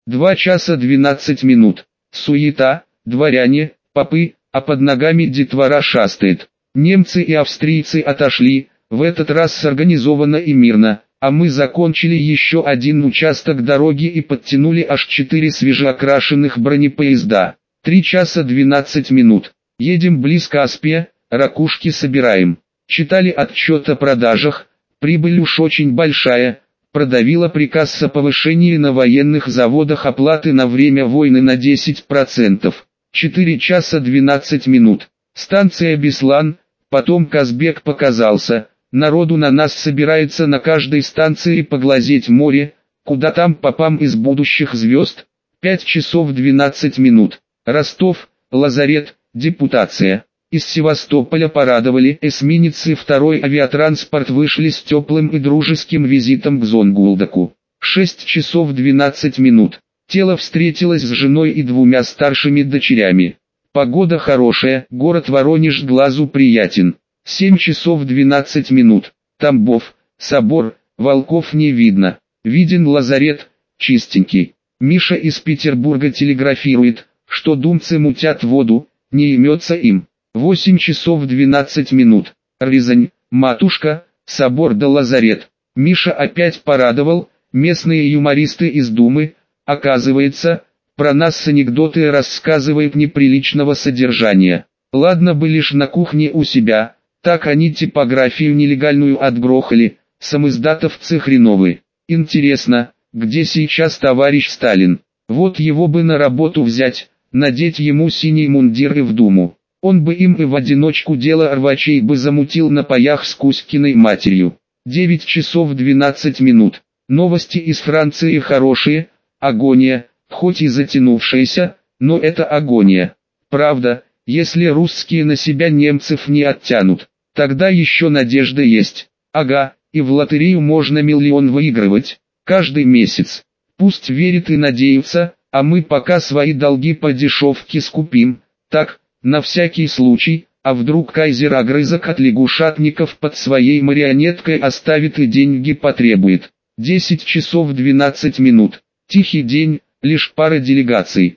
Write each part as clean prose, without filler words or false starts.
2 часа 12 минут. Суета, дворяне, попы, а под ногами детвора шастает. Немцы и австрийцы отошли, в этот раз организованно и мирно, а мы закончили еще один участок дороги и подтянули аж 4 свежеокрашенных бронепоезда. 3 часа 12 минут. Едем близко Аспе, ракушки собираем. Читали отчет о продажах, прибыль уж очень большая. Продавила приказ о повышении на военных заводах оплаты на время войны на 10%. 4 часа 12 минут. Станция Беслан, потом Казбек показался. Народу на нас собирается на каждой станции поглазеть море, куда там попам из будущих звезд. 5 часов 12 минут. Ростов, лазарет, депутация. Из Севастополя порадовали, эсминцы второй авиатранспорт вышли с теплым и дружеским визитом к Зонгулдаку. 6 часов 12 минут. Тело встретилось с женой и 2 старшими дочерями. Погода хорошая, город Воронеж глазу приятен. 7 часов 12 минут. Тамбов, собор, волков не видно. Виден лазарет, чистенький. Миша из Петербурга телеграфирует, что думцы мутят воду, не имется им. 8 часов 12 минут. Рязань, матушка, собор да лазарет. Миша опять порадовал, местные юмористы из Думы, оказывается, про нас анекдоты рассказывают неприличного содержания. Ладно бы лишь на кухне у себя, так они типографию нелегальную отгрохали, самиздатовцы хреновые. Интересно, где сейчас товарищ Сталин? Вот его бы на работу взять, надеть ему синий мундир и в Думу. Он бы им и в одиночку дело рвачей бы замутил на паях с Кузькиной матерью. 9 часов 12 минут. Новости из Франции хорошие, агония, хоть и затянувшаяся, но это агония. Правда, если русские на себя немцев не оттянут, тогда еще надежда есть. Ага, и в лотерею можно миллион выигрывать, каждый месяц. Пусть верит и надеются, а мы пока свои долги по дешевке скупим, так, на всякий случай, а вдруг кайзер огрызок от лягушатников под своей марионеткой оставит и деньги потребует. 10 часов 12 минут. Тихий день, лишь пара делегаций.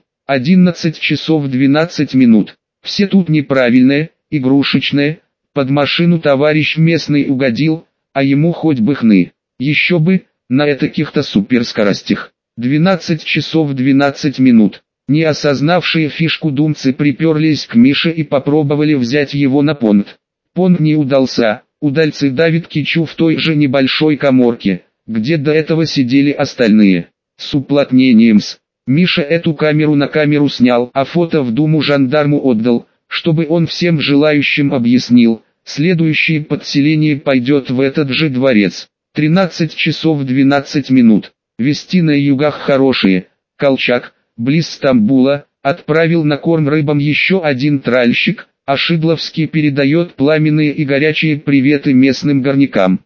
11 часов 12 минут. Все тут неправильные, игрушечные, под машину товарищ местный угодил, а ему хоть бы хны. Еще бы, на этаких-то суперскоростях. 12 часов 12 минут. Не осознавшие фишку думцы приперлись к Мише и попробовали взять его на понт. Понт не удался, удальцы давит кичу в той же небольшой каморке, где до этого сидели остальные. С уплотнением-с. Миша эту камеру на камеру снял, а фото в Думу жандарму отдал, чтобы он всем желающим объяснил, следующее подселение пойдет в этот же дворец. 13 часов 12 минут. Вести на югах хорошие. Колчак, близ Стамбула, отправил на корм рыбам еще один тральщик, а Шидловский передает пламенные и горячие приветы местным горнякам.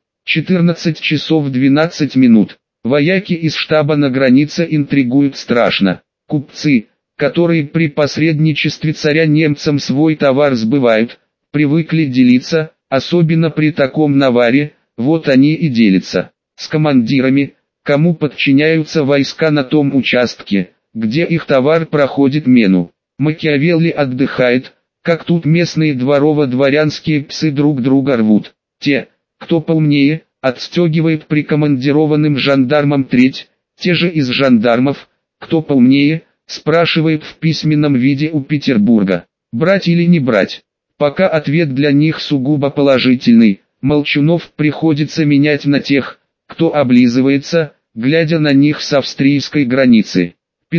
14 часов 12 минут. Вояки из штаба на границе интригуют страшно. Купцы, которые при посредничестве царя немцам свой товар сбывают, привыкли делиться, особенно при таком наваре, вот они и делятся. С командирами, кому подчиняются войска на том участке, где их товар проходит мену. Макиавелли отдыхает, как тут местные дворово-дворянские псы друг друга рвут. Те, кто поумнее, отстегивает прикомандированным жандармам треть, те же из жандармов, кто поумнее, спрашивает в письменном виде у Петербурга, брать или не брать. Пока ответ для них сугубо положительный, молчунов приходится менять на тех, кто облизывается, глядя на них с австрийской границы.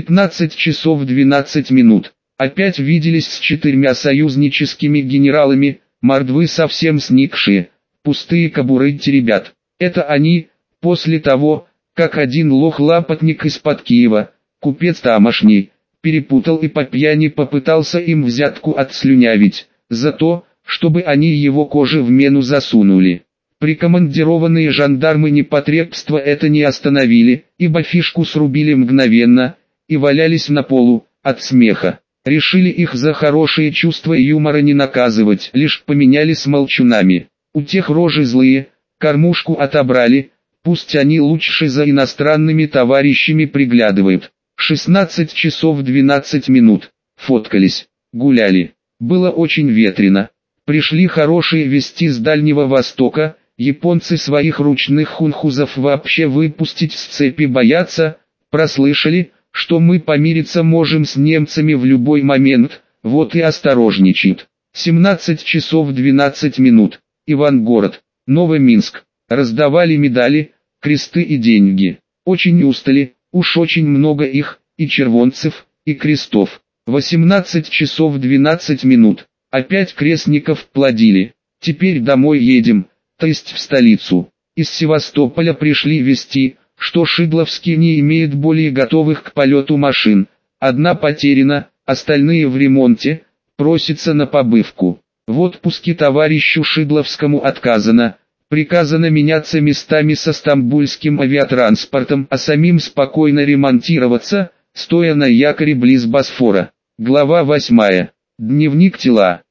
15 часов 12 минут. Опять виделись с 4 союзническими генералами, мордвы совсем сникшие, пустые кобуры теребят. Это они, после того, как один лох-лапотник из-под Киева, купец тамошний, перепутал и по пьяни попытался им взятку отслюнявить, за то, чтобы они его кожи в мену засунули. Прикомандированные жандармы непотребства это не остановили, ибо фишку срубили мгновенно, и валялись на полу, от смеха. Решили их за хорошие чувства юмора не наказывать, лишь поменяли с молчунами. У тех рожи злые, кормушку отобрали, пусть они лучше за иностранными товарищами приглядывают. 16 часов 12 минут. Фоткались, гуляли. Было очень ветрено. Пришли хорошие вести с Дальнего Востока. Японцы своих ручных хунхузов вообще выпустить с цепи боятся. Прослышали, что мы помириться можем с немцами в любой момент, вот и осторожничают. 17 часов 12 минут. Ивангород, Новоминск. Раздавали медали, кресты и деньги. Очень устали, уж очень много их, и червонцев, и крестов. 18 часов 12 минут. Опять крестников плодили. Теперь домой едем, то есть в столицу. Из Севастополя пришли вести, что Шидловский не имеет более готовых к полету машин. Одна потеряна, остальные в ремонте, просится на побывку. В отпуске товарищу Шидловскому отказано. Приказано меняться местами со стамбульским авиатранспортом, а самим спокойно ремонтироваться, стоя на якоре близ Босфора. Глава 8. Дневник тела.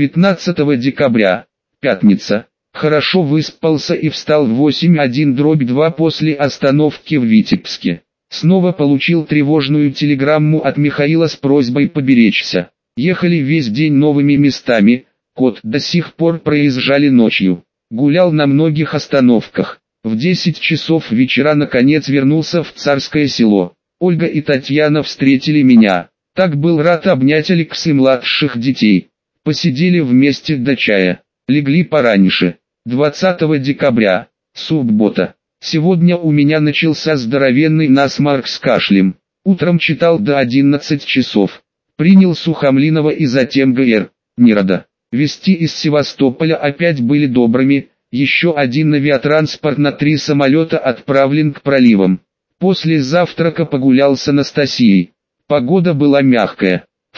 19 декабря. Пятница. Хорошо выспался и встал в 8:1/2 после остановки в Витебске. Снова получил тревожную телеграмму от Михаила с просьбой поберечься. Ехали весь день новыми местами, кот до сих пор проезжали ночью. Гулял на многих остановках. В 10 часов вечера наконец вернулся в Царское Село. Ольга и Татьяна встретили меня. Так был рад обнять Алекс и младших детей. Посидели вместе до чая. Легли пораньше. 20 декабря. Суббота. Сегодня у меня начался здоровенный насморк с кашлем. Утром читал до 11 часов. Принял Сухомлинова и затем ГР. Нерода. Вести из Севастополя опять были добрыми. Еще один авиатранспорт на 3 самолета отправлен к проливам. После завтрака погулял с Анастасией. Погода была мягкая. В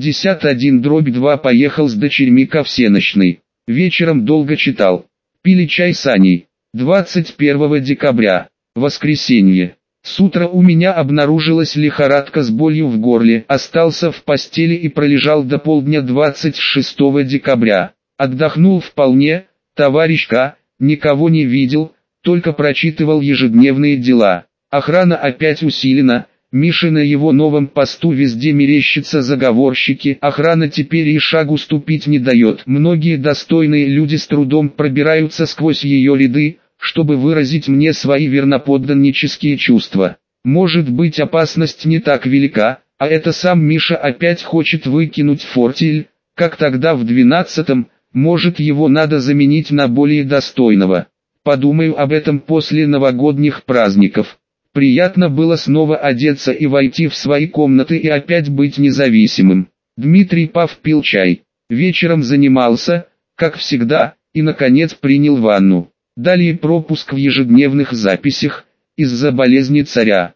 61/2 поехал с дочерьми ко всенощной. Вечером долго читал. Пили чай с Аней. 21 декабря. Воскресенье. С утра у меня обнаружилась лихорадка с болью в горле. Остался в постели и пролежал до полдня 26 декабря. Отдохнул вполне, товарищ К. никого не видел, только прочитывал ежедневные дела. Охрана опять усилена. Мише на его новом посту везде мерещатся заговорщики. Охрана теперь и шагу ступить не дает. Многие достойные люди с трудом пробираются сквозь ее ряды, чтобы выразить мне свои верноподданнические чувства. Может быть, опасность не так велика, а это сам Миша опять хочет выкинуть фортель, как тогда в 12-м, может его надо заменить на более достойного. Подумаю об этом после новогодних праздников. Приятно было снова одеться и войти в свои комнаты и опять быть независимым. Дмитрий Пав пил чай. Вечером занимался, как всегда, и наконец принял ванну. Далее пропуск в ежедневных записях, из-за болезни царя.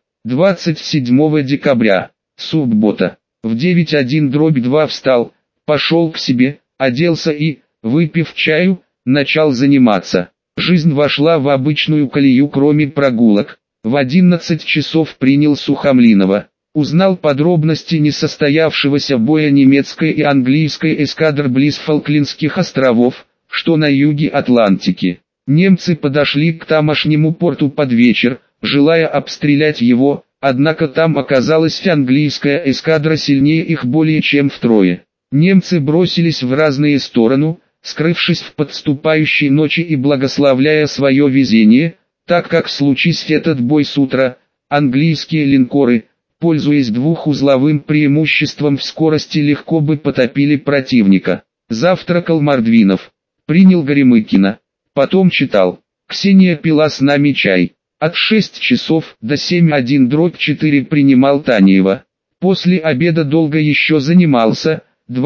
27 декабря, суббота. В 9:1/2 встал, пошел к себе, оделся и, выпив чаю, начал заниматься. Жизнь вошла в обычную колею, кроме прогулок. В 11 часов принял Сухомлинова. Узнал подробности несостоявшегося боя немецкой и английской эскадр близ Фолклендских островов, что на юге Атлантики. Немцы подошли к тамошнему порту под вечер, желая обстрелять его, однако там оказалась английская эскадра сильнее их более чем втрое. Немцы бросились в разные стороны, скрывшись в подступающей ночи и благословляя свое везение, так как случись этот бой с утра, английские линкоры, пользуясь двухузловым преимуществом в скорости, легко бы потопили противника. Завтракал Мордвинов, принял Горемыкина, потом читал. Ксения пила с нами чай. От 6 часов до 7:1/4 принимал Танеева. После обеда долго еще занимался.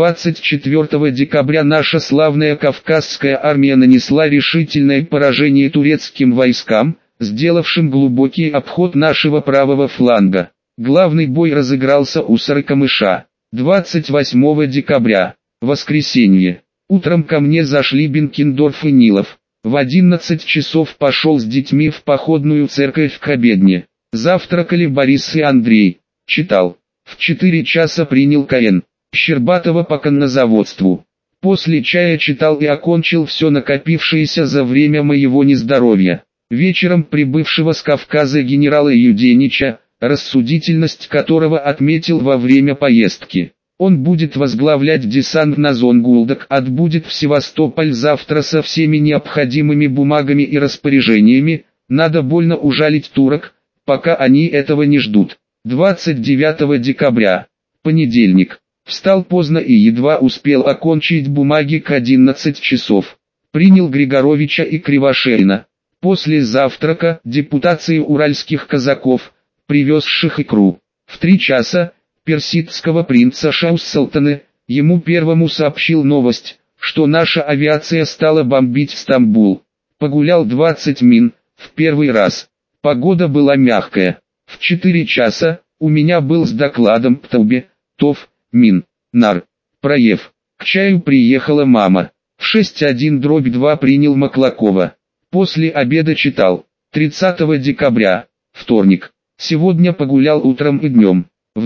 24 декабря наша славная Кавказская армия нанесла решительное поражение турецким войскам, сделавшим глубокий обход нашего правого фланга. Главный бой разыгрался у Сарыкамыша. 28 декабря, воскресенье. Утром ко мне зашли Бенкендорф и Нилов. В 11 часов пошел с детьми в походную церковь к обедне. Завтракали Борис и Андрей. Читал. В 4 часа принял КН. Щербатова по коннозаводству. После чая читал и окончил все накопившееся за время моего нездоровья. Вечером прибывшего с Кавказа генерала Юденича, рассудительность которого отметил во время поездки. Он будет возглавлять десант на Зонгулдак, отбудет в Севастополь завтра со всеми необходимыми бумагами и распоряжениями, надо больно ужалить турок, пока они этого не ждут. 29 декабря, понедельник. Встал поздно и едва успел окончить бумаги к 11 часов. Принял Григоровича и Кривошеина. После завтрака депутации уральских казаков, привезших икру. В 3 часа персидского принца Шаус-Султана, ему первому сообщил новость, что наша авиация стала бомбить Стамбул. Погулял 20 мин, в первый раз. Погода была мягкая. В 4 часа у меня был с докладом Птаубе, ТОВ, Мин, Нар, Проев. К чаю приехала мама. В 6:1/2 принял Маклакова. После обеда читал. 30 декабря, вторник. Сегодня погулял утром и днем. В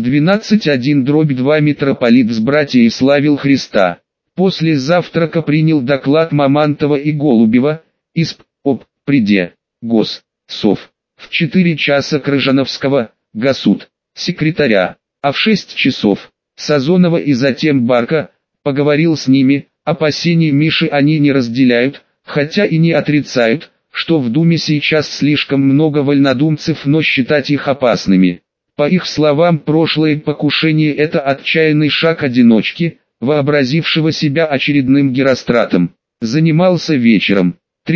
12:1/2 митрополит с братьей славил Христа. После завтрака принял доклад Мамонтова и Голубева, ИСП, об, приде, ГОС, СОВ. В 4 часа Крыжановского, ГОСУД, секретаря. А в 6 часов Сазонова и затем Барка, поговорил с ними, опасений Миши они не разделяют, хотя и не отрицают, что в Думе сейчас слишком много вольнодумцев, но считать их опасными. По их словам, прошлое покушение – это отчаянный шаг одиночки, вообразившего себя очередным Геростратом. Занимался вечером,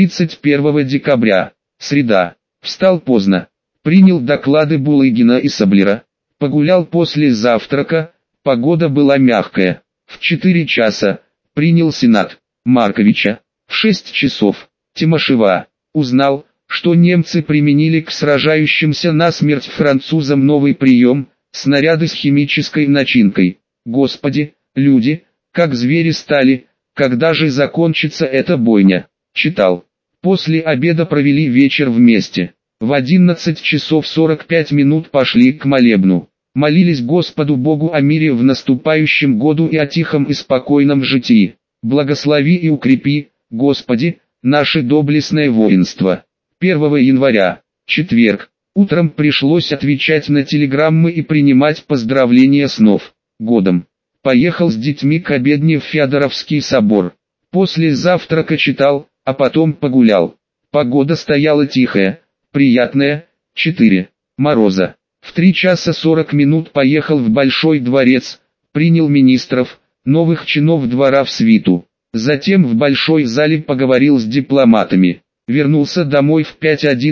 31 декабря, среда. Встал поздно. Принял доклады Булыгина и Саблера. Погулял после завтрака, погода была мягкая. В 4 часа принял Сенат Марковича. В 6 часов Тимошева. Узнал, что немцы применили к сражающимся насмерть французам новый прием, снаряды с химической начинкой. Господи, люди, как звери стали, когда же закончится эта бойня? Читал. После обеда провели вечер вместе. В 11 часов 45 минут пошли к молебну. Молились Господу Богу о мире в наступающем году и о тихом и спокойном житии. Благослови и укрепи, Господи, наше доблестное воинство. 1 января, четверг. Утром пришлось отвечать на телеграммы и принимать поздравления с Новым годом. Поехал с детьми к обедне в Феодоровский собор. После завтрака читал, а потом погулял. Погода стояла тихая, приятная, 4 мороза. В 3 часа 40 минут поехал в Большой дворец, принял министров, новых чинов двора в свиту. Затем в Большой зале поговорил с дипломатами. Вернулся домой в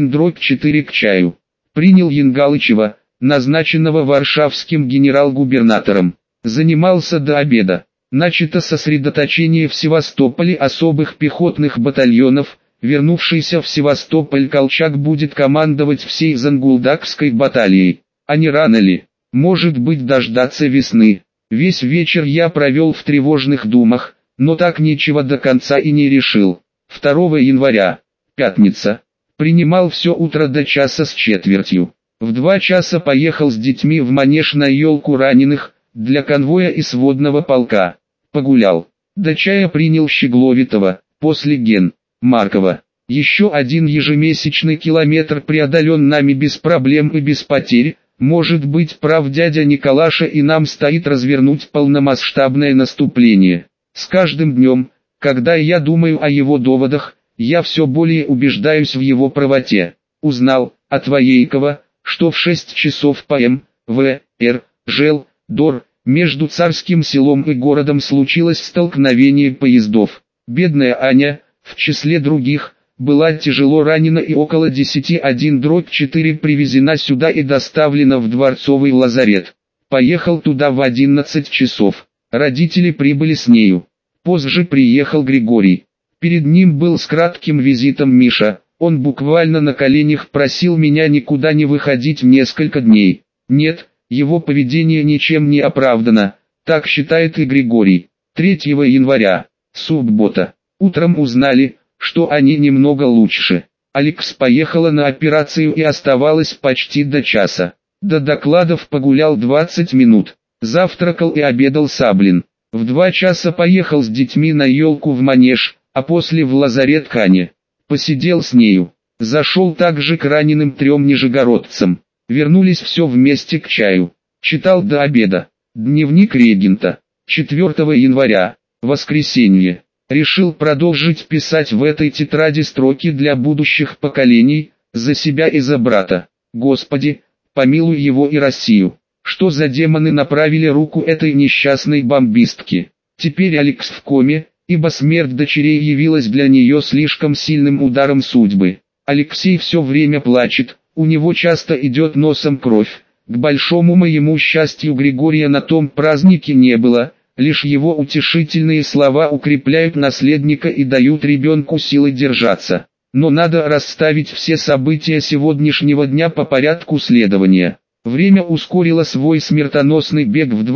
5:1/4 к чаю. Принял Янгалычева, назначенного варшавским генерал-губернатором. Занимался до обеда. Начато сосредоточение в Севастополе особых пехотных батальонов. Вернувшийся в Севастополь Колчак будет командовать всей Зангулдакской баталией. А не рано ли? Может быть, дождаться весны. Весь вечер я провел в тревожных думах, но так ничего до конца и не решил. 2 января, пятница. Принимал все утро до 1:15. В 2 часа поехал с детьми в манеж на елку раненых, для конвоя и сводного полка. Погулял. До чая принял Щегловитова, после Ген. Маркова. Еще один ежемесячный километр преодолен нами без проблем и без потерь. Может быть, прав дядя Николаша, и нам стоит развернуть полномасштабное наступление. С каждым днем, когда я думаю о его доводах, я все более убеждаюсь в его правоте. Узнал от Воейкова, что в 6 часов по М.В.Р. Жел, Дор, между Царским селом и городом случилось столкновение поездов. Бедная Аня, в числе других, была тяжело ранена и около 10:1/4 привезена сюда и доставлена в Дворцовый лазарет. Поехал туда в 11 часов. Родители прибыли с нею. Позже приехал Григорий. Перед ним был с кратким визитом Миша. Он буквально на коленях просил меня никуда не выходить несколько дней. Нет, его поведение ничем не оправдано, так считает и Григорий. 3 января, суббота. Утром узнали, что они немного лучше. Алекс поехала на операцию и оставалась почти до часа. До докладов погулял 20 минут. Завтракал и обедал Саблин. В 2 часа поехал с детьми на елку в манеж, а после в лазарет к Ане. Посидел с нею. Зашел также к раненым 3 нижегородцам. Вернулись все вместе к чаю. Читал до обеда. Дневник регента. 4 января. Воскресенье. Решил продолжить писать в этой тетради строки для будущих поколений, за себя и за брата. Господи, помилуй его и Россию. Что за демоны направили руку этой несчастной бомбистке? Теперь Алекс в коме, ибо смерть дочерей явилась для нее слишком сильным ударом судьбы. Алексей все время плачет, у него часто идет носом кровь. К большому моему счастью Григория на том празднике не было, лишь его утешительные слова укрепляют наследника и дают ребенку силы держаться. Но надо расставить все события сегодняшнего дня по порядку следования. Время ускорило свой смертоносный бег в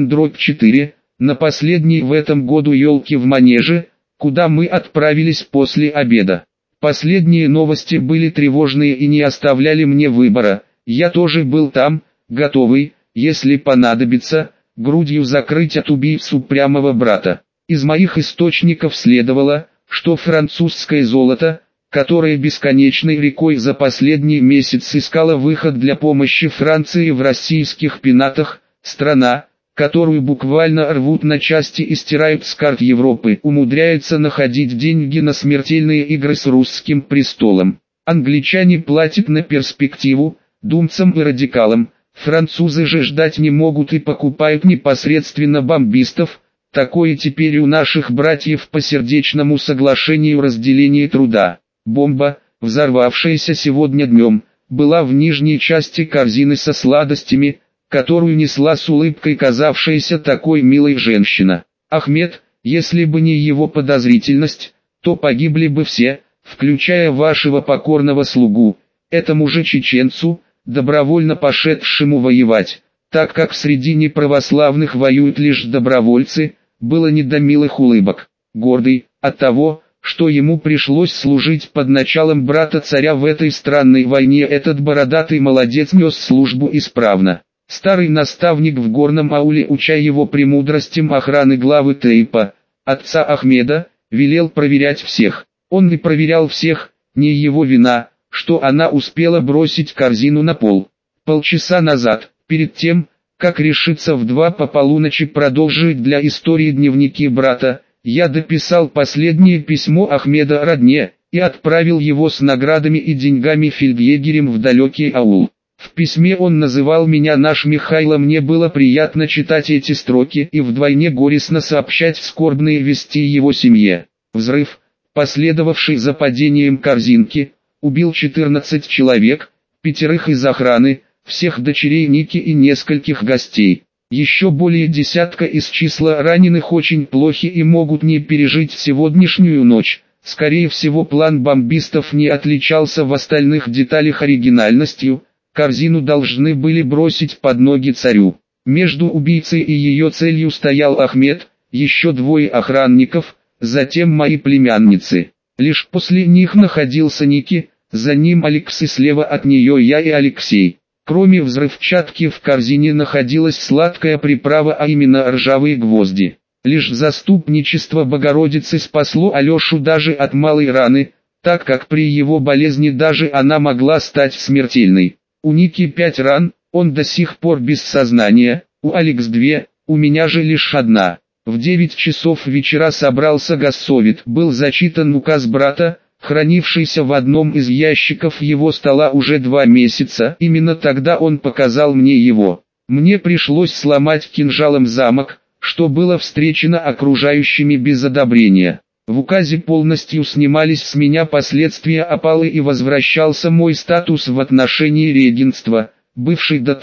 2:1-4, на последней в этом году елки в манеже, куда мы отправились после обеда. Последние новости были тревожные и не оставляли мне выбора. Я тоже был там, готовый, если понадобится, грудью закрыть от убийц упрямого брата. Из моих источников следовало, что французское золото, которое бесконечной рекой за последний месяц искало выход для помощи Франции в российских пенатах, страна, которую буквально рвут на части и стирают с карт Европы, умудряется находить деньги на смертельные игры с русским престолом. Англичане платят на перспективу, думцам и радикалам, французы же ждать не могут и покупают непосредственно бомбистов. Такое теперь у наших братьев по сердечному соглашению разделения труда. Бомба, взорвавшаяся сегодня днем, была в нижней части корзины со сладостями, которую несла с улыбкой казавшаяся такой милой женщина. Ахмед, если бы не его подозрительность, то погибли бы все, включая вашего покорного слугу, этому же чеченцу, добровольно пошедшему воевать, так как среди неправославных воюют лишь добровольцы, было не до милых улыбок. Гордый, от того, что ему пришлось служить под началом брата царя в этой странной войне, этот бородатый молодец нес службу исправно. Старый наставник в горном ауле, уча его премудростям охраны главы Тейпа, отца Ахмеда, велел проверять всех. Он не проверял всех, не его вина, что она успела бросить корзину на пол. Полчаса назад, перед тем, как решиться в 2 по полуночи продолжить для истории дневники брата, я дописал последнее письмо Ахмеда родне, и отправил его с наградами и деньгами фельдъегерем в далекий аул. В письме он называл меня наш Михайло, мне было приятно читать эти строки и вдвойне горестно сообщать скорбные вести его семье. Взрыв, последовавший за падением корзинки, убил 14 человек, 5 из охраны, всех дочерей Ники и нескольких гостей. Еще более десятка из числа раненых очень плохи и могут не пережить сегодняшнюю ночь. Скорее всего, план бомбистов не отличался в остальных деталях оригинальностью. Корзину должны были бросить под ноги царю. Между убийцей и ее целью стоял Ахмед, еще 2 охранников, затем мои племянницы. Лишь после них находился Ники, за ним Алекс и слева от нее я и Алексей. Кроме взрывчатки в корзине находилась сладкая приправа, а именно ржавые гвозди. Лишь заступничество Богородицы спасло Алешу даже от малой раны, так как при его болезни даже она могла стать смертельной. У Ники 5 ран, он до сих пор без сознания, у Алекс 2, у меня же лишь 1. В 9 часов вечера собрался госсовет, был зачитан указ брата, хранившийся в одном из ящиков его стола уже 2 месяца. Именно тогда он показал мне его. Мне пришлось сломать кинжалом замок, что было встречено окружающими без одобрения. В указе полностью снимались с меня последствия опалы и возвращался мой статус в отношении регентства, бывший до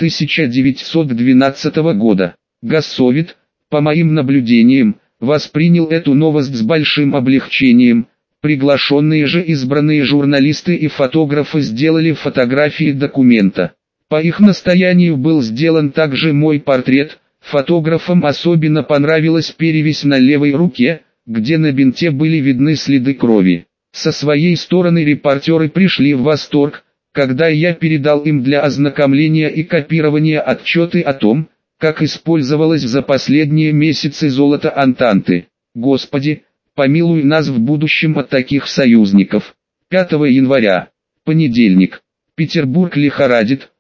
1912 года. Госсовет, по моим наблюдениям, воспринял эту новость с большим облегчением. Приглашенные же избранные журналисты и фотографы сделали фотографии документа. По их настоянию был сделан также мой портрет. Фотографам особенно понравилась перевязь на левой руке, где на бинте были видны следы крови. Со своей стороны репортеры пришли в восторг, когда я передал им для ознакомления и копирования отчеты о том, как использовалось за последние месяцы золото Антанты. Господи, помилуй нас в будущем от таких союзников. 5 января. Понедельник. Петербург лихорадит,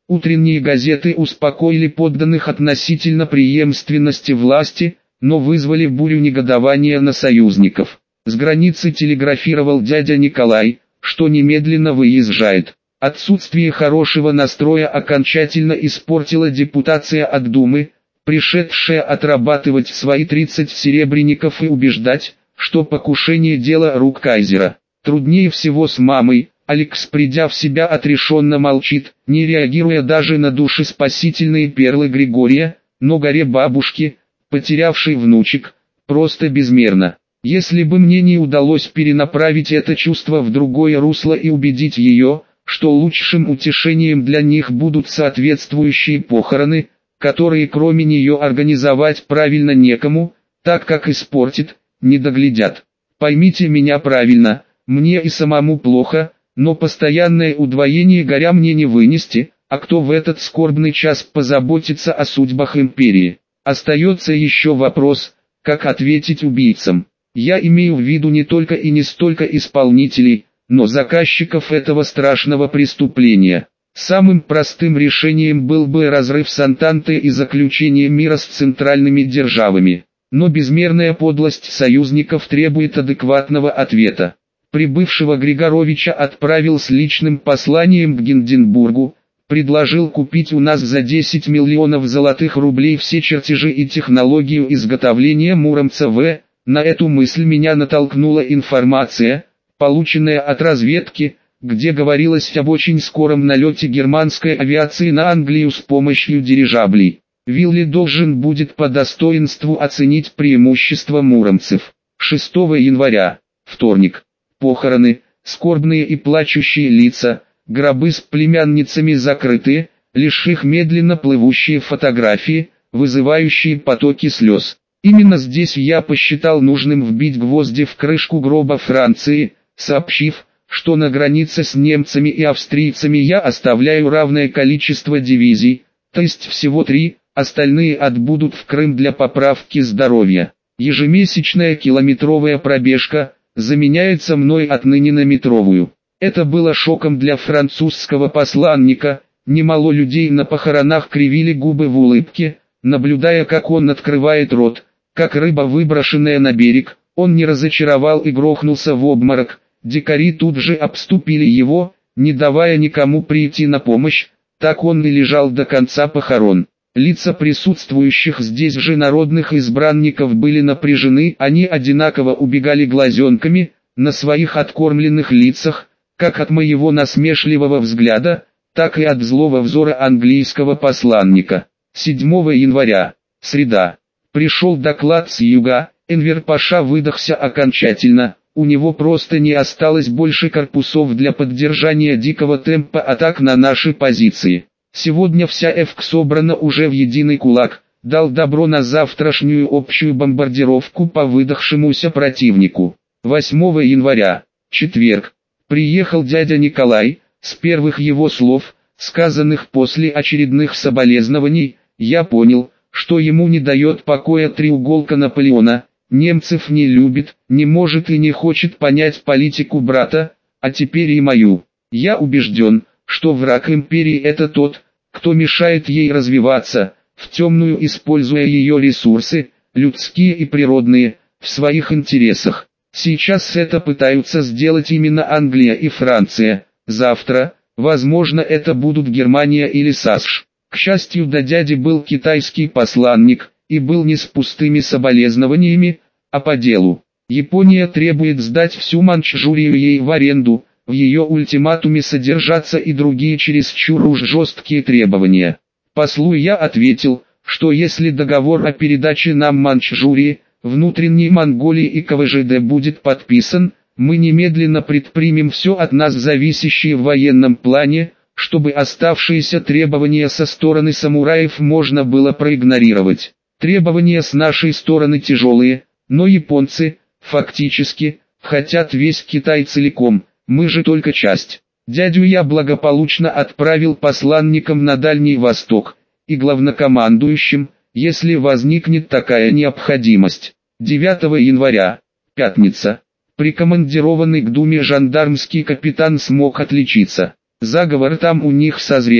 Утренние газеты успокоили подданных относительно преемственности власти, но вызвали бурю негодования на союзников. С границы телеграфировал дядя Николай, что немедленно выезжает. Отсутствие хорошего настроя окончательно испортила депутация от Думы, пришедшая отрабатывать свои 30 серебряников и убеждать, что покушение дело рук кайзера. Труднее всего с мамой. Алекс, придя в себя, отрешенно молчит, не реагируя даже на душеспасительные перлы Григория, но горе бабушки, потерявшей внучек, просто безмерно. Если бы мне не удалось перенаправить это чувство в другое русло и убедить ее, что лучшим утешением для них будут соответствующие похороны, которые кроме нее организовать правильно некому, так как испортит, не доглядят. Поймите меня правильно, мне и самому плохо, но постоянное удвоение горя мне не вынести, а кто в этот скорбный час позаботится о судьбах империи? Остается еще вопрос, как ответить убийцам. Я имею в виду не только и не столько исполнителей, но заказчиков этого страшного преступления. Самым простым решением был бы разрыв с Антантой и заключение мира с центральными державами. Но безмерная подлость союзников требует адекватного ответа. Прибывшего Григоровича отправил с личным посланием к Гинденбургу, предложил купить у нас за 10 миллионов золотых рублей все чертежи и технологию изготовления Муромца В. На эту мысль меня натолкнула информация, полученная от разведки, где говорилось об очень скором налете германской авиации на Англию с помощью дирижаблей. Вилли должен будет по достоинству оценить преимущества муромцев. 6 января, вторник. Похороны, скорбные и плачущие лица, гробы с племянницами закрыты, лишь их медленно плывущие фотографии, вызывающие потоки слез. Именно здесь я посчитал нужным вбить гвозди в крышку гроба Франции, сообщив, что на границе с немцами и австрийцами я оставляю равное количество дивизий, то есть всего 3, остальные отбудут в Крым для поправки здоровья. Ежемесячная километровая пробежка заменяется мной отныне на метровую. Это было шоком для французского посланника, немало людей на похоронах кривили губы в улыбке, наблюдая, как он открывает рот, как рыба, выброшенная на берег. Он не разочаровал и грохнулся в обморок. Дикари тут же обступили его, не давая никому прийти на помощь, так он и лежал до конца похорон. Лица присутствующих здесь же народных избранников были напряжены, они одинаково убегали глазенками, на своих откормленных лицах, как от моего насмешливого взгляда, так и от злого взора английского посланника. 7 января, среда. Пришел доклад с юга, Энвер-паша выдохся окончательно, у него просто не осталось больше корпусов для поддержания дикого темпа атак на наши позиции. Сегодня вся ЭФК собрана уже в единый кулак, дал добро на завтрашнюю общую бомбардировку по выдохшемуся противнику. 8 января, четверг. Приехал дядя Николай, с первых его слов, сказанных после очередных соболезнований, я понял, что ему не дает покоя треуголка Наполеона, немцев не любит, не может и не хочет понять политику брата, а теперь и мою. Я убежден, что враг империи это тот, кто мешает ей развиваться, в темную используя ее ресурсы, людские и природные, в своих интересах. Сейчас это пытаются сделать именно Англия и Франция, завтра, возможно, это будут Германия или САСШ. К счастью, до дяди был китайский посланник, и был не с пустыми соболезнованиями, а по делу. Япония требует сдать всю Манчжурию ей в аренду, в ее ультиматуме содержатся и другие чересчур уж жесткие требования. Послу я ответил, что если договор о передаче нам Манчжурии, внутренней Монголии и КВЖД будет подписан, мы немедленно предпримем все от нас зависящее в военном плане, чтобы оставшиеся требования со стороны самураев можно было проигнорировать. Требования с нашей стороны тяжелые, но японцы, фактически, хотят весь Китай целиком, мы же только часть. Дядю я благополучно отправил посланником на Дальний Восток, и главнокомандующим, если возникнет такая необходимость. 9 января, пятница. Прикомандированный к Думе жандармский капитан смог отличиться. Заговор там у них созрел,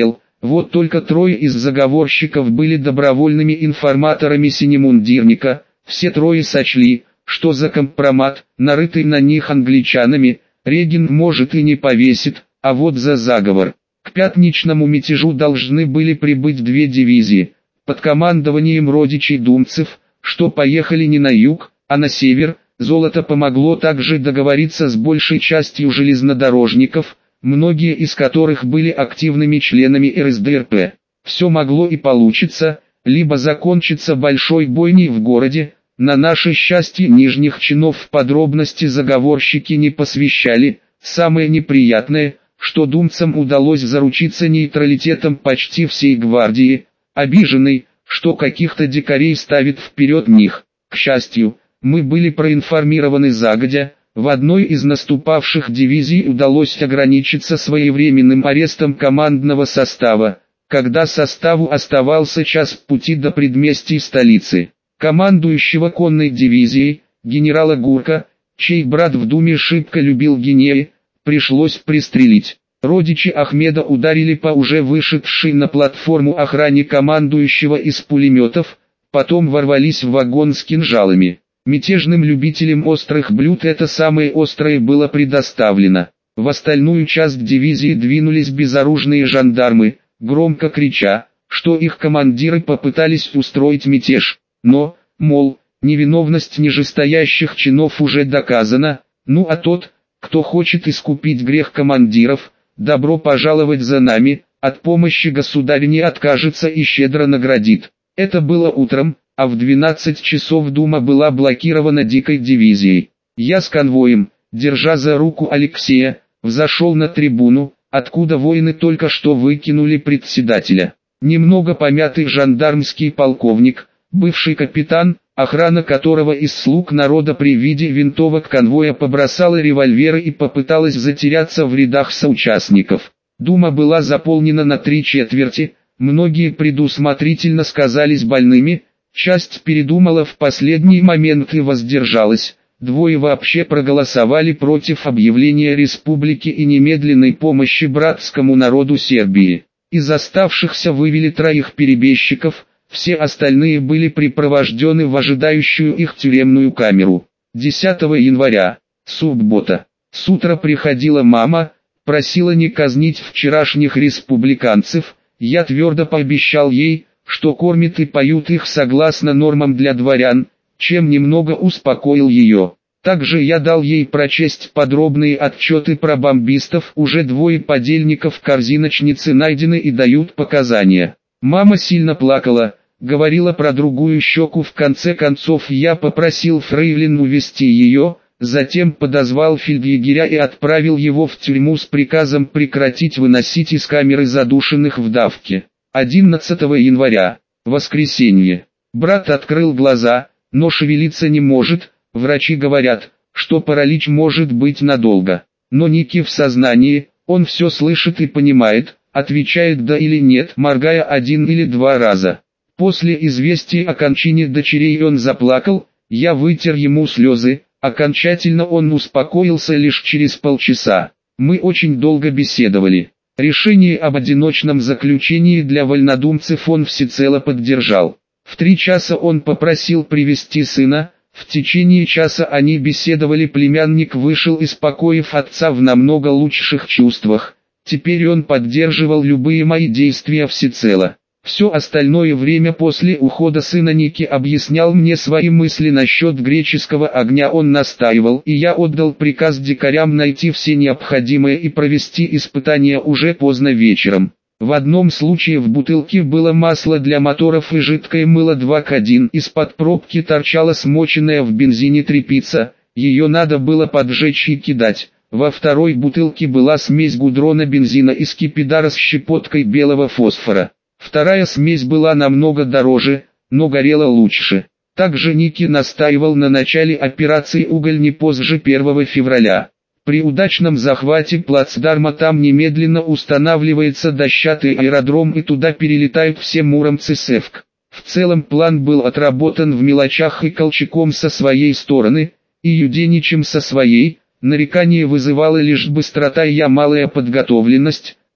Вот только трое из заговорщиков были добровольными информаторами синемундирника, все трое сочли, что за компромат, нарытый на них англичанами, Регин может и не повесит, а вот за заговор. К пятничному мятежу должны были прибыть две дивизии, под командованием родичей думцев, что поехали не на юг, а на север. Золото помогло также договориться с большей частью железнодорожников, многие из которых были активными членами РСДРП. Все могло и получиться, либо закончиться большой бойней в городе. На наше счастье нижних чинов в подробности заговорщики не посвящали. Самое неприятное, что думцам удалось заручиться нейтралитетом почти всей гвардии, обиженной, что каких-то дикарей ставит вперед них. К счастью, мы были проинформированы загодя. В одной из наступавших дивизий удалось ограничиться своевременным арестом командного состава, когда составу оставался час пути до предместий столицы. Командующего конной дивизией, генерала Гурка, чей брат в Думе шибко любил гинеи, пришлось пристрелить. Родичи Ахмеда ударили по уже вышедшей на платформу охране командующего из пулеметов, потом ворвались в вагон с кинжалами. Мятежным любителям острых блюд это самое острое было предоставлено. В остальную часть дивизии двинулись безоружные жандармы, громко крича, что их командиры попытались устроить мятеж. Но, мол, невиновность нижестоящих чинов уже доказана, ну а тот, кто хочет искупить грех командиров, добро пожаловать за нами, от помощи государь не откажется и щедро наградит. Это было утром, а в 12 часов Дума была блокирована дикой дивизией. Я с конвоем, держа за руку Алексея, взошел на трибуну, откуда воины только что выкинули председателя. Немного помятый жандармский полковник, бывший капитан, охрана которого из слуг народа при виде винтовок конвоя побросала револьверы и попыталась затеряться в рядах соучастников. Дума была заполнена на 3/4, многие предусмотрительно сказались больными, часть передумала в последний момент и воздержалась, двое вообще проголосовали против объявления республики и немедленной помощи братскому народу Сербии. Из оставшихся вывели 3 перебежчиков, все остальные были припровождены в ожидающую их тюремную камеру. 10 января, суббота. С утра приходила мама, просила не казнить вчерашних республиканцев, я твердо пообещал ей, что кормит и поют их согласно нормам для дворян, чем немного успокоил ее. Также я дал ей прочесть подробные отчеты про бомбистов, уже 2 подельников корзиночницы найдены и дают показания. Мама сильно плакала, говорила про другую щеку, в конце концов я попросил фрейлин увезти ее, затем подозвал фельдъегеря и отправил его в тюрьму с приказом прекратить выносить из камеры задушенных в давке. 11 января, воскресенье. Брат открыл глаза, но шевелиться не может, врачи говорят, что паралич может быть надолго. Но Ники в сознании, он все слышит и понимает, отвечает да или нет, моргая 1 или 2 раза. После известия о кончине дочерей он заплакал, я вытер ему слезы, окончательно он успокоился лишь через полчаса. Мы очень долго беседовали. Решение об одиночном заключении для вольнодумцев он всецело поддержал. В 3 часа он попросил привести сына, в течение часа они беседовали, племянник вышел из покоев отца в намного лучших чувствах, теперь он поддерживал любые мои действия всецело. Все остальное время после ухода сына Ники объяснял мне свои мысли насчет греческого огня, он настаивал, и я отдал приказ дикарям найти все необходимое и провести испытания уже поздно вечером. В одном случае в бутылке было масло для моторов и жидкое мыло 2 к 1, из-под пробки торчала смоченная в бензине тряпица, ее надо было поджечь и кидать. Во второй бутылке была смесь гудрона, бензина и скипидара с щепоткой белого фосфора. Вторая смесь была намного дороже, но горела лучше. Также Ники настаивал на начале операции «Уголь» не позже 1 февраля. При удачном захвате плацдарма там немедленно устанавливается дощатый аэродром и туда перелетают все муромцы с ЭВК. В целом план был отработан в мелочах и Колчаком со своей стороны, и Юденичем со своей. Нарекание вызывала лишь быстрота и малая подготовленность,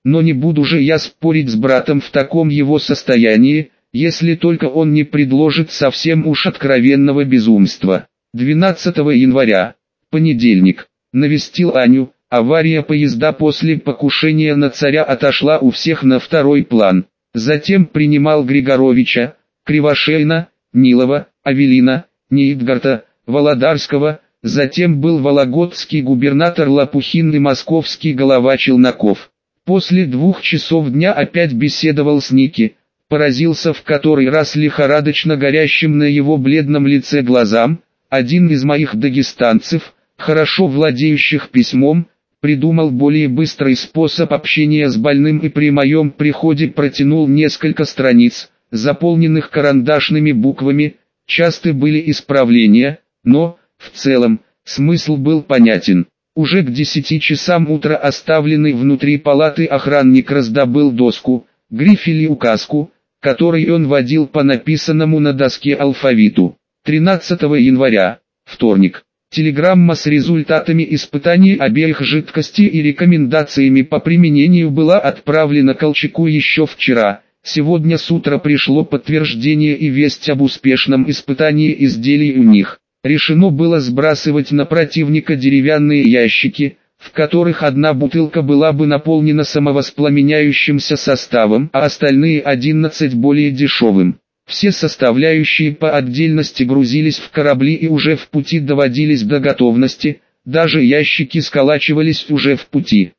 Но не буду же я спорить с братом в таком его состоянии, если только он не предложит совсем уж откровенного безумства. 12 января, понедельник, навестил Аню. Авария поезда после покушения на царя отошла у всех на второй план. Затем принимал Григоровича, Кривошеина, Нилова, Авелина, Неидгарта, Володарского. Затем был вологодский губернатор Лопухин и московский голова Челноков. После 2 часов дня опять беседовал с Ники, поразился в который раз лихорадочно горящим на его бледном лице глазам. Один из моих дагестанцев, хорошо владеющих письмом, придумал более быстрый способ общения с больным и при моем приходе протянул несколько страниц, заполненных карандашными буквами. Часто были исправления, но, в целом, смысл был понятен. Уже к 10 часам утра оставленный внутри палаты охранник раздобыл доску, грифель и указку, которой он водил по написанному на доске алфавиту. 13 января, вторник. Телеграмма с результатами испытаний обеих жидкостей и рекомендациями по применению была отправлена Колчаку еще вчера. Сегодня с утра пришло подтверждение и весть об успешном испытании изделий у них. Решено было сбрасывать на противника деревянные ящики, в которых одна бутылка была бы наполнена самовоспламеняющимся составом, а остальные 11 более дешевым. Все составляющие по отдельности грузились в корабли и уже в пути доводились до готовности, даже ящики сколачивались уже в пути.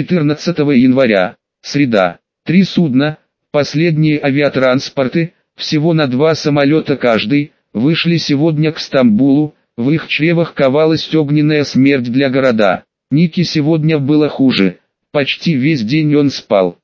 14 января, среда, 3 судна, последние авиатранспорты, всего на 2 самолета каждый, вышли сегодня к Стамбулу, в их чревах ковалась огненная смерть для города. Нике сегодня было хуже, почти весь день он спал.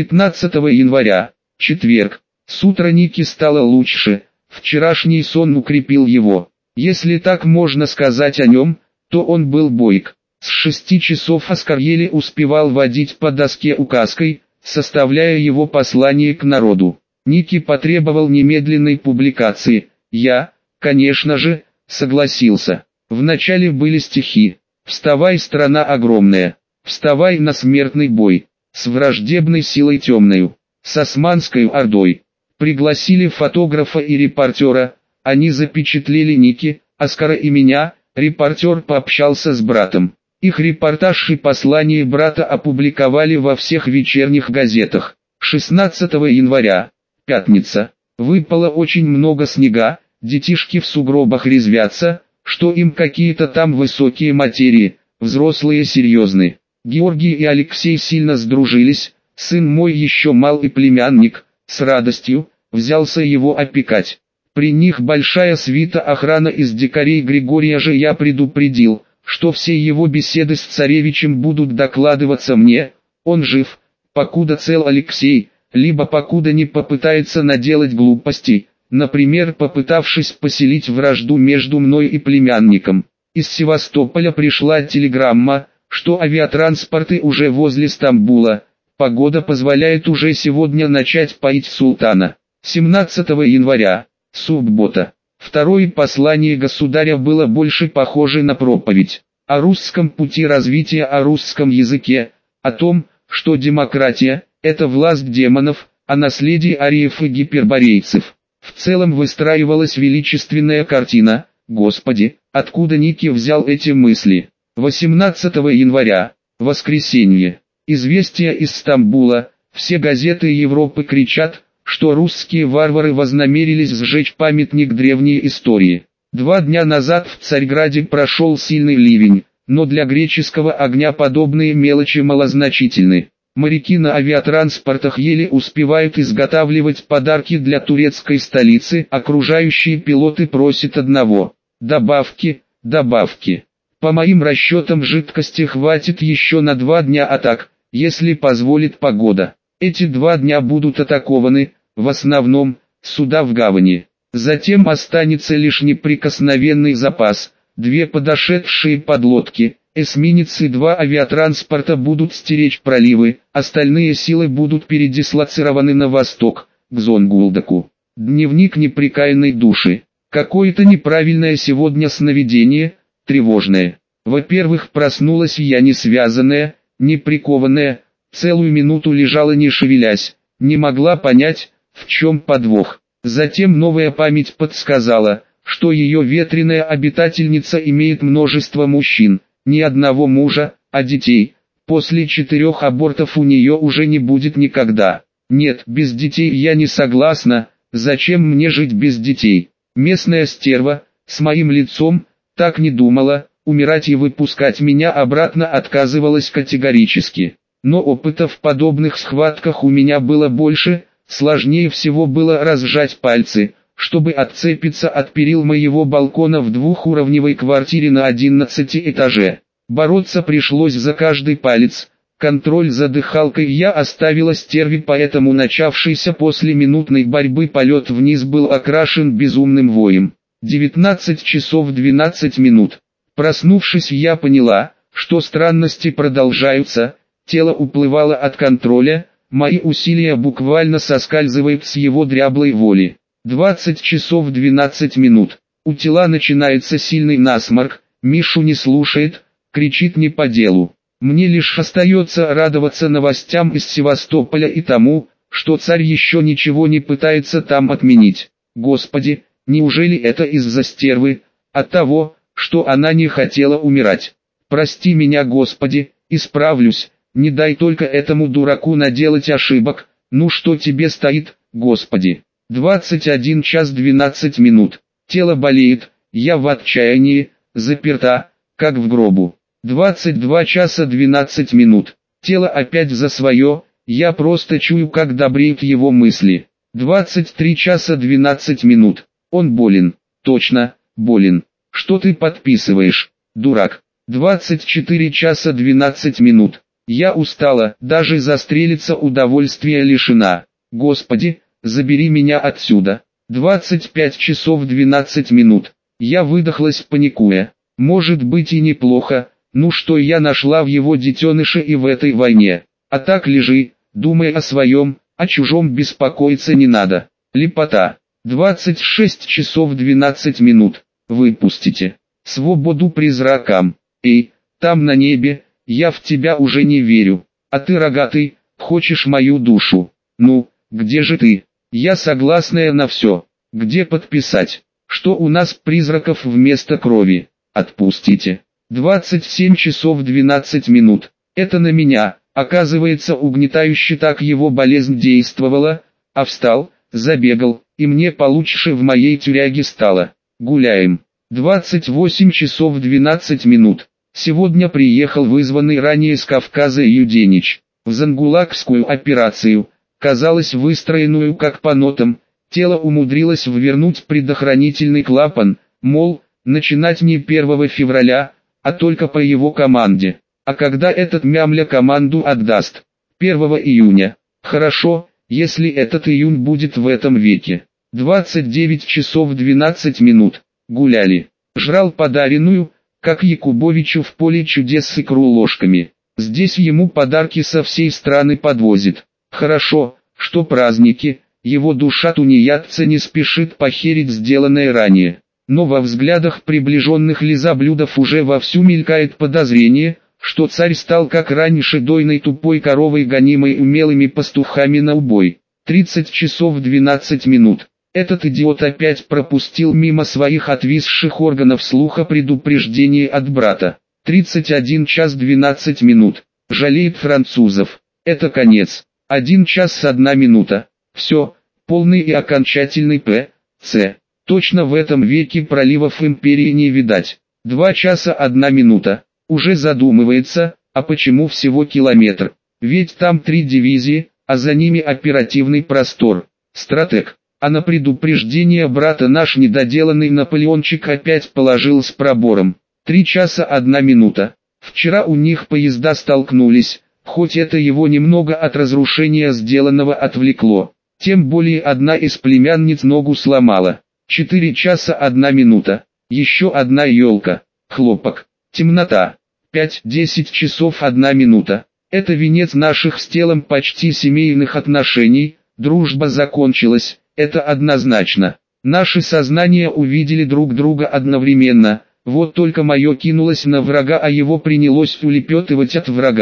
15 января, четверг. С утра Нике стало лучше, вчерашний сон укрепил его. Если так можно сказать о нем, то он был бойк. С 6 часов Оскар еле успевал водить по доске указкой, составляя его послание к народу. Нике потребовал немедленной публикации. Я, конечно же, согласился. Вначале были стихи. «Вставай, страна огромная! Вставай на смертный бой! С враждебной силой темною! С османской ордой!» Пригласили фотографа и репортера, они запечатлели Ники, Оскара и меня, репортер пообщался с братом. Их репортаж и послание брата опубликовали во всех вечерних газетах. 16 января, пятница, выпало очень много снега, детишки в сугробах резвятся, что им какие-то там высокие материи, взрослые серьезные. Георгий и Алексей сильно сдружились, сын мой еще мал и племянник, с радостью, взялся его опекать. При них большая свита охрана из дикарей. Григория же я предупредил, что все его беседы с царевичем будут докладываться мне. Он жив, покуда цел Алексей, либо покуда не попытается наделать глупостей, например, попытавшись поселить вражду между мной и племянником. Из Севастополя пришла телеграмма, что авиатранспорты уже возле Стамбула. Погода позволяет уже сегодня начать поить султана. 17 января, суббота. Второе послание государя было больше похоже на проповедь. О русском пути развития, о русском языке, о том, что демократия – это власть демонов, о наследии ариев и гиперборейцев. В целом выстраивалась величественная картина. Господи, откуда Нике взял эти мысли? 18 января, воскресенье. Известия из Стамбула. Все газеты Европы кричат, что русские варвары вознамерились сжечь памятник древней истории. 2 дня назад в Царьграде прошел сильный ливень, но для греческого огня подобные мелочи малозначительны. Моряки на авиатранспортах еле успевают изготавливать подарки для турецкой столицы, окружающие пилоты просят одного – добавки, добавки. По моим расчетам жидкости хватит еще на 2 дня атак, если позволит погода. Эти 2 дня будут атакованы, в основном, суда в гавани. Затем останется лишь неприкосновенный запас, 2 подошедшие подлодки, эсминец и 2 авиатранспорта будут стеречь проливы, остальные силы будут передислоцированы на восток, к Зонгулдаку. Дневник непрекаянной души. Какое-то неправильное сегодня сновидение, тревожное. Во-первых, проснулась я не связанная, не прикованная, Целую минуту лежала не шевелясь, не могла понять, в чем подвох. Затем новая память подсказала, что ее ветреная обитательница имеет множество мужчин, ни одного мужа, а детей. После 4 абортов у нее уже не будет никогда. Нет, без детей я не согласна, зачем мне жить без детей? Местная стерва, с моим лицом, так не думала, умирать и выпускать меня обратно отказывалась категорически. Но опыта в подобных схватках у меня было больше, сложнее всего было разжать пальцы, чтобы отцепиться от перил моего балкона в двухуровневой квартире на 11 этаже. Бороться пришлось за каждый палец. Контроль за дыхалкой я оставила стерве, поэтому начавшийся после минутной борьбы полет вниз был окрашен безумным воем. 19 часов 12 минут. Проснувшись, я поняла, что странности продолжаются, тело уплывало от контроля, мои усилия буквально соскальзывают с его дряблой воли. 20 часов 12 минут. У тела начинается сильный насморк, Мишу не слушает, кричит не по делу. Мне лишь остается радоваться новостям из Севастополя и тому, что царь еще ничего не пытается там отменить. Господи, неужели это из-за стервы, от того, что она не хотела умирать? Прости меня, Господи, исправлюсь, не дай только этому дураку наделать ошибок, ну что тебе стоит, Господи. 21 час 12 минут. Тело болеет, я в отчаянии, заперта, как в гробу. 22 часа 12 минут. Тело опять за свое, я просто чую, как добреют его мысли. 23 часа 12 минут. Он болен. Точно, болен. Что ты подписываешь, дурак? 24 часа 12 минут. Я устала, даже застрелиться удовольствия лишена. Господи, забери меня отсюда. 25 часов 12 минут. Я выдохлась, паникуя. Может быть и неплохо, ну что я нашла в его детеныше и в этой войне. А так лежи, думай о своем, о чужом беспокоиться не надо. Лепота. 26 часов 12 минут. Выпустите. Свободу призракам. Эй, там на небе, я в тебя уже не верю. А ты, рогатый, хочешь мою душу? Ну, где же ты? Я согласная на все. Где подписать? Что у нас призраков вместо крови? Отпустите. 27 часов 12 минут. Это на меня, оказывается, угнетающе так его болезнь действовала, а встал, забегал, и мне получше в моей тюряге стало. Гуляем. 28 часов 12 минут. Сегодня приехал вызванный ранее с Кавказа Юденич. В Зангулакскую операцию, казалось выстроенную как по нотам, тело умудрилось ввернуть предохранительный клапан, мол, начинать не 1 февраля, а только по его команде. А когда этот мямля команду отдаст? 1 июня. Хорошо, если этот июнь будет в этом веке. 29 часов 12 минут. Гуляли. Жрал подаренную, как Якубовичу в поле чудес, икру ложками. Здесь ему подарки со всей страны подвозит. Хорошо, что праздники, его душа тунеядца не спешит похерить сделанное ранее. Но во взглядах приближенных лизоблюдов уже вовсю мелькает подозрение, что царь стал как раньше дойной тупой коровой, гонимой умелыми пастухами на убой. 30 часов 12 минут. Этот идиот опять пропустил мимо своих отвисших органов слуха предупреждение от брата. 31 час 12 минут. Жалеет французов. Это конец. 1 час 1 минута. Все, полный и окончательный П.Ц. Точно в этом веке проливов империи не видать. 2 часа 1 минута. Уже задумывается, а почему всего километр? Ведь там 3 дивизии, а за ними оперативный простор. Стратег. А на предупреждение брата наш недоделанный Наполеончик опять положил с пробором. 3 часа 1 минута. Вчера у них поезда столкнулись, хоть это его немного от разрушения сделанного отвлекло. Тем более одна из племянниц ногу сломала. 4 часа 1 минута. Еще одна елка. Хлопок. Темнота. 5-10 часов 1 минута. Это венец наших с телом почти семейных отношений. Дружба закончилась, это однозначно. Наши сознания увидели друг друга одновременно. Вот только мое кинулось на врага, а его принялось улепетывать от врага.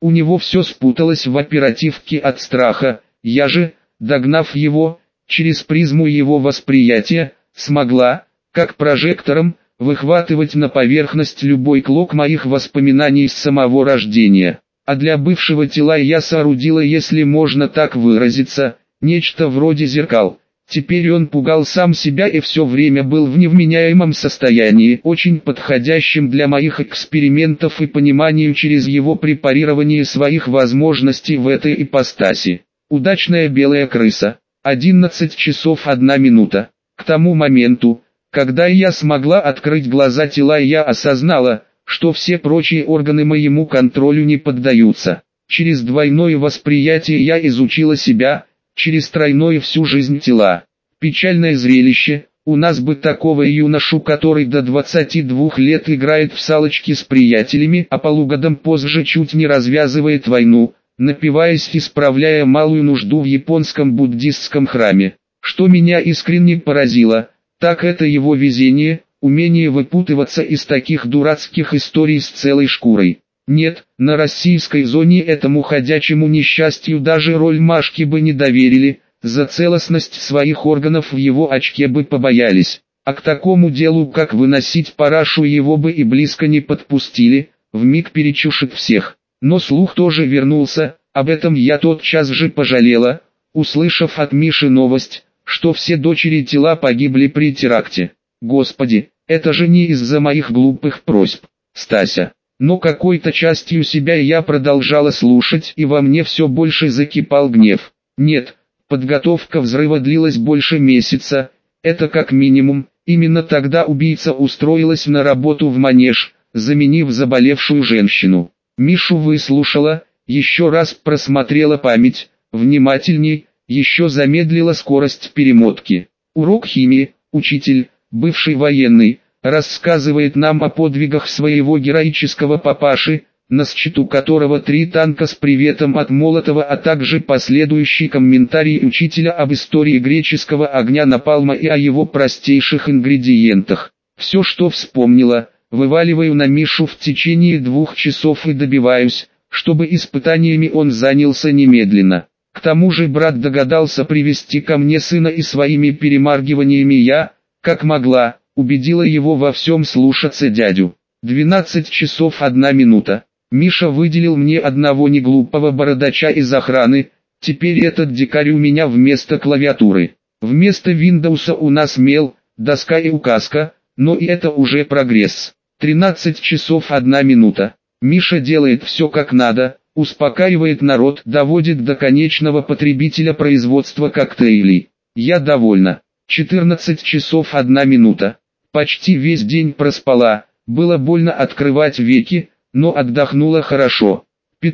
У него все спуталось в оперативке от страха, я же, догнав его, через призму его восприятия, смогла, как прожектором, выхватывать на поверхность любой клок моих воспоминаний с самого рождения. А для бывшего тела я соорудила, если можно так выразиться, нечто вроде зеркал. Теперь он пугал сам себя и все время был в невменяемом состоянии, очень подходящем для моих экспериментов и пониманию через его препарирование своих возможностей в этой ипостаси. Удачная белая крыса. 11 часов 1 минута. К тому моменту, когда я смогла открыть глаза тела, я осознала, что все прочие органы моему контролю не поддаются. Через двойное восприятие я изучила себя, через тройное всю жизнь тела. Печальное зрелище, у нас бы такого юношу, который до 22 лет играет в салочки с приятелями, а полугодом позже чуть не развязывает войну, напиваясь и справляя малую нужду в японском буддистском храме. Что меня искренне поразило, так это его везение, умение выпутываться из таких дурацких историй с целой шкурой. Нет, на российской зоне этому ходячему несчастью даже роль Машки бы не доверили, за целостность своих органов в его очке бы побоялись. А к такому делу, как выносить парашу, его бы и близко не подпустили, вмиг перечушит всех. Но слух тоже вернулся, об этом я тотчас же пожалела, услышав от Миши новость, что все дочери тела погибли при теракте. Господи, это же не из-за моих глупых просьб, Стася. Но какой-то частью себя я продолжала слушать, и во мне все больше закипал гнев. Нет, подготовка взрыва длилась больше месяца, это как минимум. Именно тогда убийца устроилась на работу в манеж, заменив заболевшую женщину. Мишу выслушала, еще раз просмотрела память, внимательней, еще замедлила скорость перемотки. Урок химии, учитель, бывший военный, рассказывает нам о подвигах своего героического папаши, на счету которого 3 танка с приветом от Молотова, а также последующий комментарий учителя об истории греческого огня напалма и о его простейших ингредиентах. Все, что вспомнила, вываливаю на Мишу в течение 2 часов и добиваюсь, чтобы испытаниями он занялся немедленно. К тому же брат догадался привести ко мне сына, и своими перемаргиваниями я, как могла, убедила его во всем слушаться дядю. 12 часов 1 минута. Миша выделил мне одного неглупого бородача из охраны, теперь этот дикарь у меня вместо клавиатуры. Вместо Windows у нас мел, доска и указка, но и это уже прогресс. 13 часов 1 минута. Миша делает все как надо, успокаивает народ, доводит до конечного потребителя производства коктейлей. Я довольна. 14 часов 1 минута. Почти весь день проспала, было больно открывать веки, но отдохнула хорошо.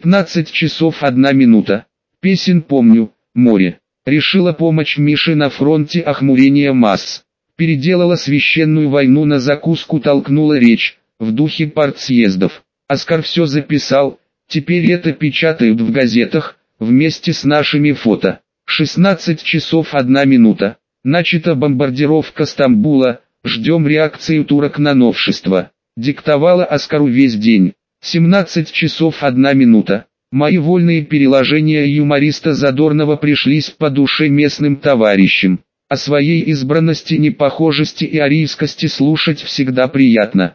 15 часов 1 минута. Песен помню, море. Решила помочь Мише на фронте охмурения масс. Переделала священную войну на закуску, толкнула речь, в духе партсъездов. Оскар все записал, теперь это печатают в газетах, вместе с нашими фото. 16 часов 1 минута. Начата бомбардировка Стамбула, ждем реакции турок на новшество. Диктовала Оскару весь день. 17 часов 1 минута. Мои вольные переложения юмориста Задорнова пришлись по душе местным товарищам. О своей избранности, непохожести и арийскости слушать всегда приятно.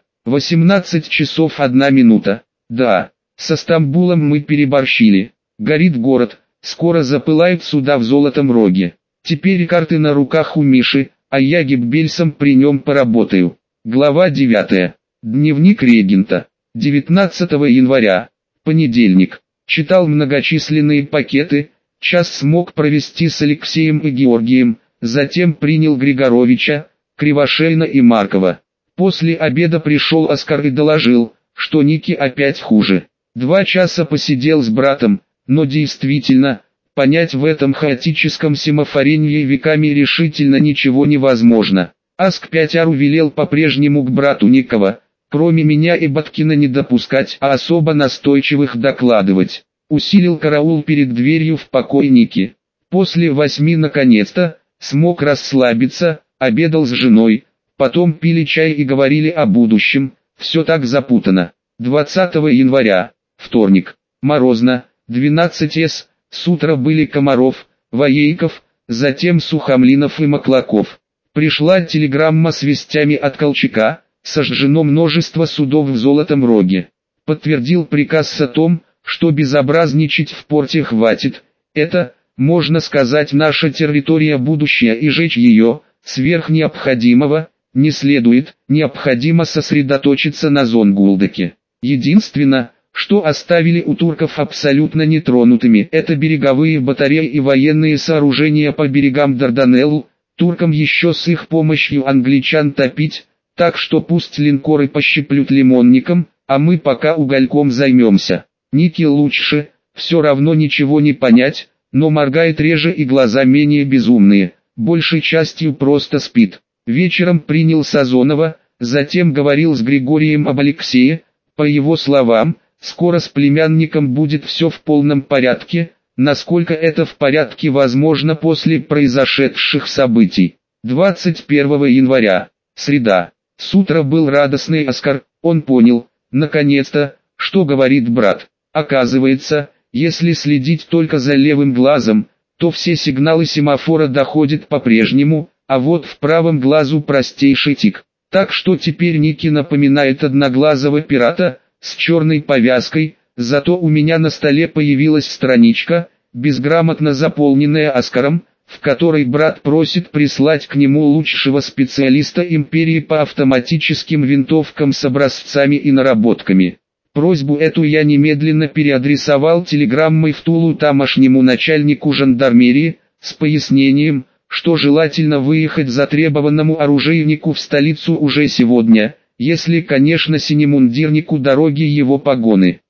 18 часов 1 минута. Да, со Стамбулом мы переборщили. Горит город, скоро запылают суда в Золотом Роге. Теперь карты на руках у Миши, а я гиббельсом при нем поработаю. Глава 9. Дневник регента. 19 января. Понедельник. Читал многочисленные пакеты, час смог провести с Алексеем и Георгием, затем принял Григоровича, Кривошеина и Маркова. После обеда пришел Оскар и доложил, что Нике опять хуже. 2 часа посидел с братом, но действительно, понять в этом хаотическом семафорении веками решительно ничего невозможно. Аск 5 велел по-прежнему к брату Никова, кроме меня и Баткина, не допускать, а особо настойчивых докладывать. Усилил караул перед дверью в покой Ники. После 8 наконец-то смог расслабиться, обедал с женой, потом пили чай и говорили о будущем, все так запутано. 20 января, вторник. Морозно, 12 с утра были Комаров, Воейков, затем Сухомлинов и Маклаков. Пришла телеграмма с вестями от Колчака: сожжено множество судов в Золотом Роге. Подтвердил приказ о том, что безобразничать в порте хватит, это, можно сказать, наша территория будущая, и жечь ее, сверх необходимого, не следует, необходимо сосредоточиться на Зонгулдаке. Единственное, что оставили у турков абсолютно нетронутыми, это береговые батареи и военные сооружения по берегам Дарданелл. Туркам еще с их помощью англичан топить, так что пусть линкоры пощиплют лимонником, а мы пока угольком займемся. Нике лучше, все равно ничего не понять, но моргает реже и глаза менее безумные, большей частью просто спит. Вечером принял Сазонова, затем говорил с Григорием об Алексее. По его словам, скоро с племянником будет все в полном порядке, насколько это в порядке возможно после произошедших событий. 21 января, среда. С утра был радостный Оскар, он понял, наконец-то, что говорит брат. Оказывается, если следить только за левым глазом, то все сигналы семафора доходят по-прежнему, а вот в правом глазу простейший тик. Так что теперь Ники напоминает одноглазого пирата, с черной повязкой, зато у меня на столе появилась страничка, безграмотно заполненная Оскаром, в которой брат просит прислать к нему лучшего специалиста империи по автоматическим винтовкам с образцами и наработками. Просьбу эту я немедленно переадресовал телеграммой в Тулу тамошнему начальнику жандармерии, с пояснением, что желательно выехать затребованному оружейнику в столицу уже сегодня, если, конечно, синемундирнику дороги его погоны.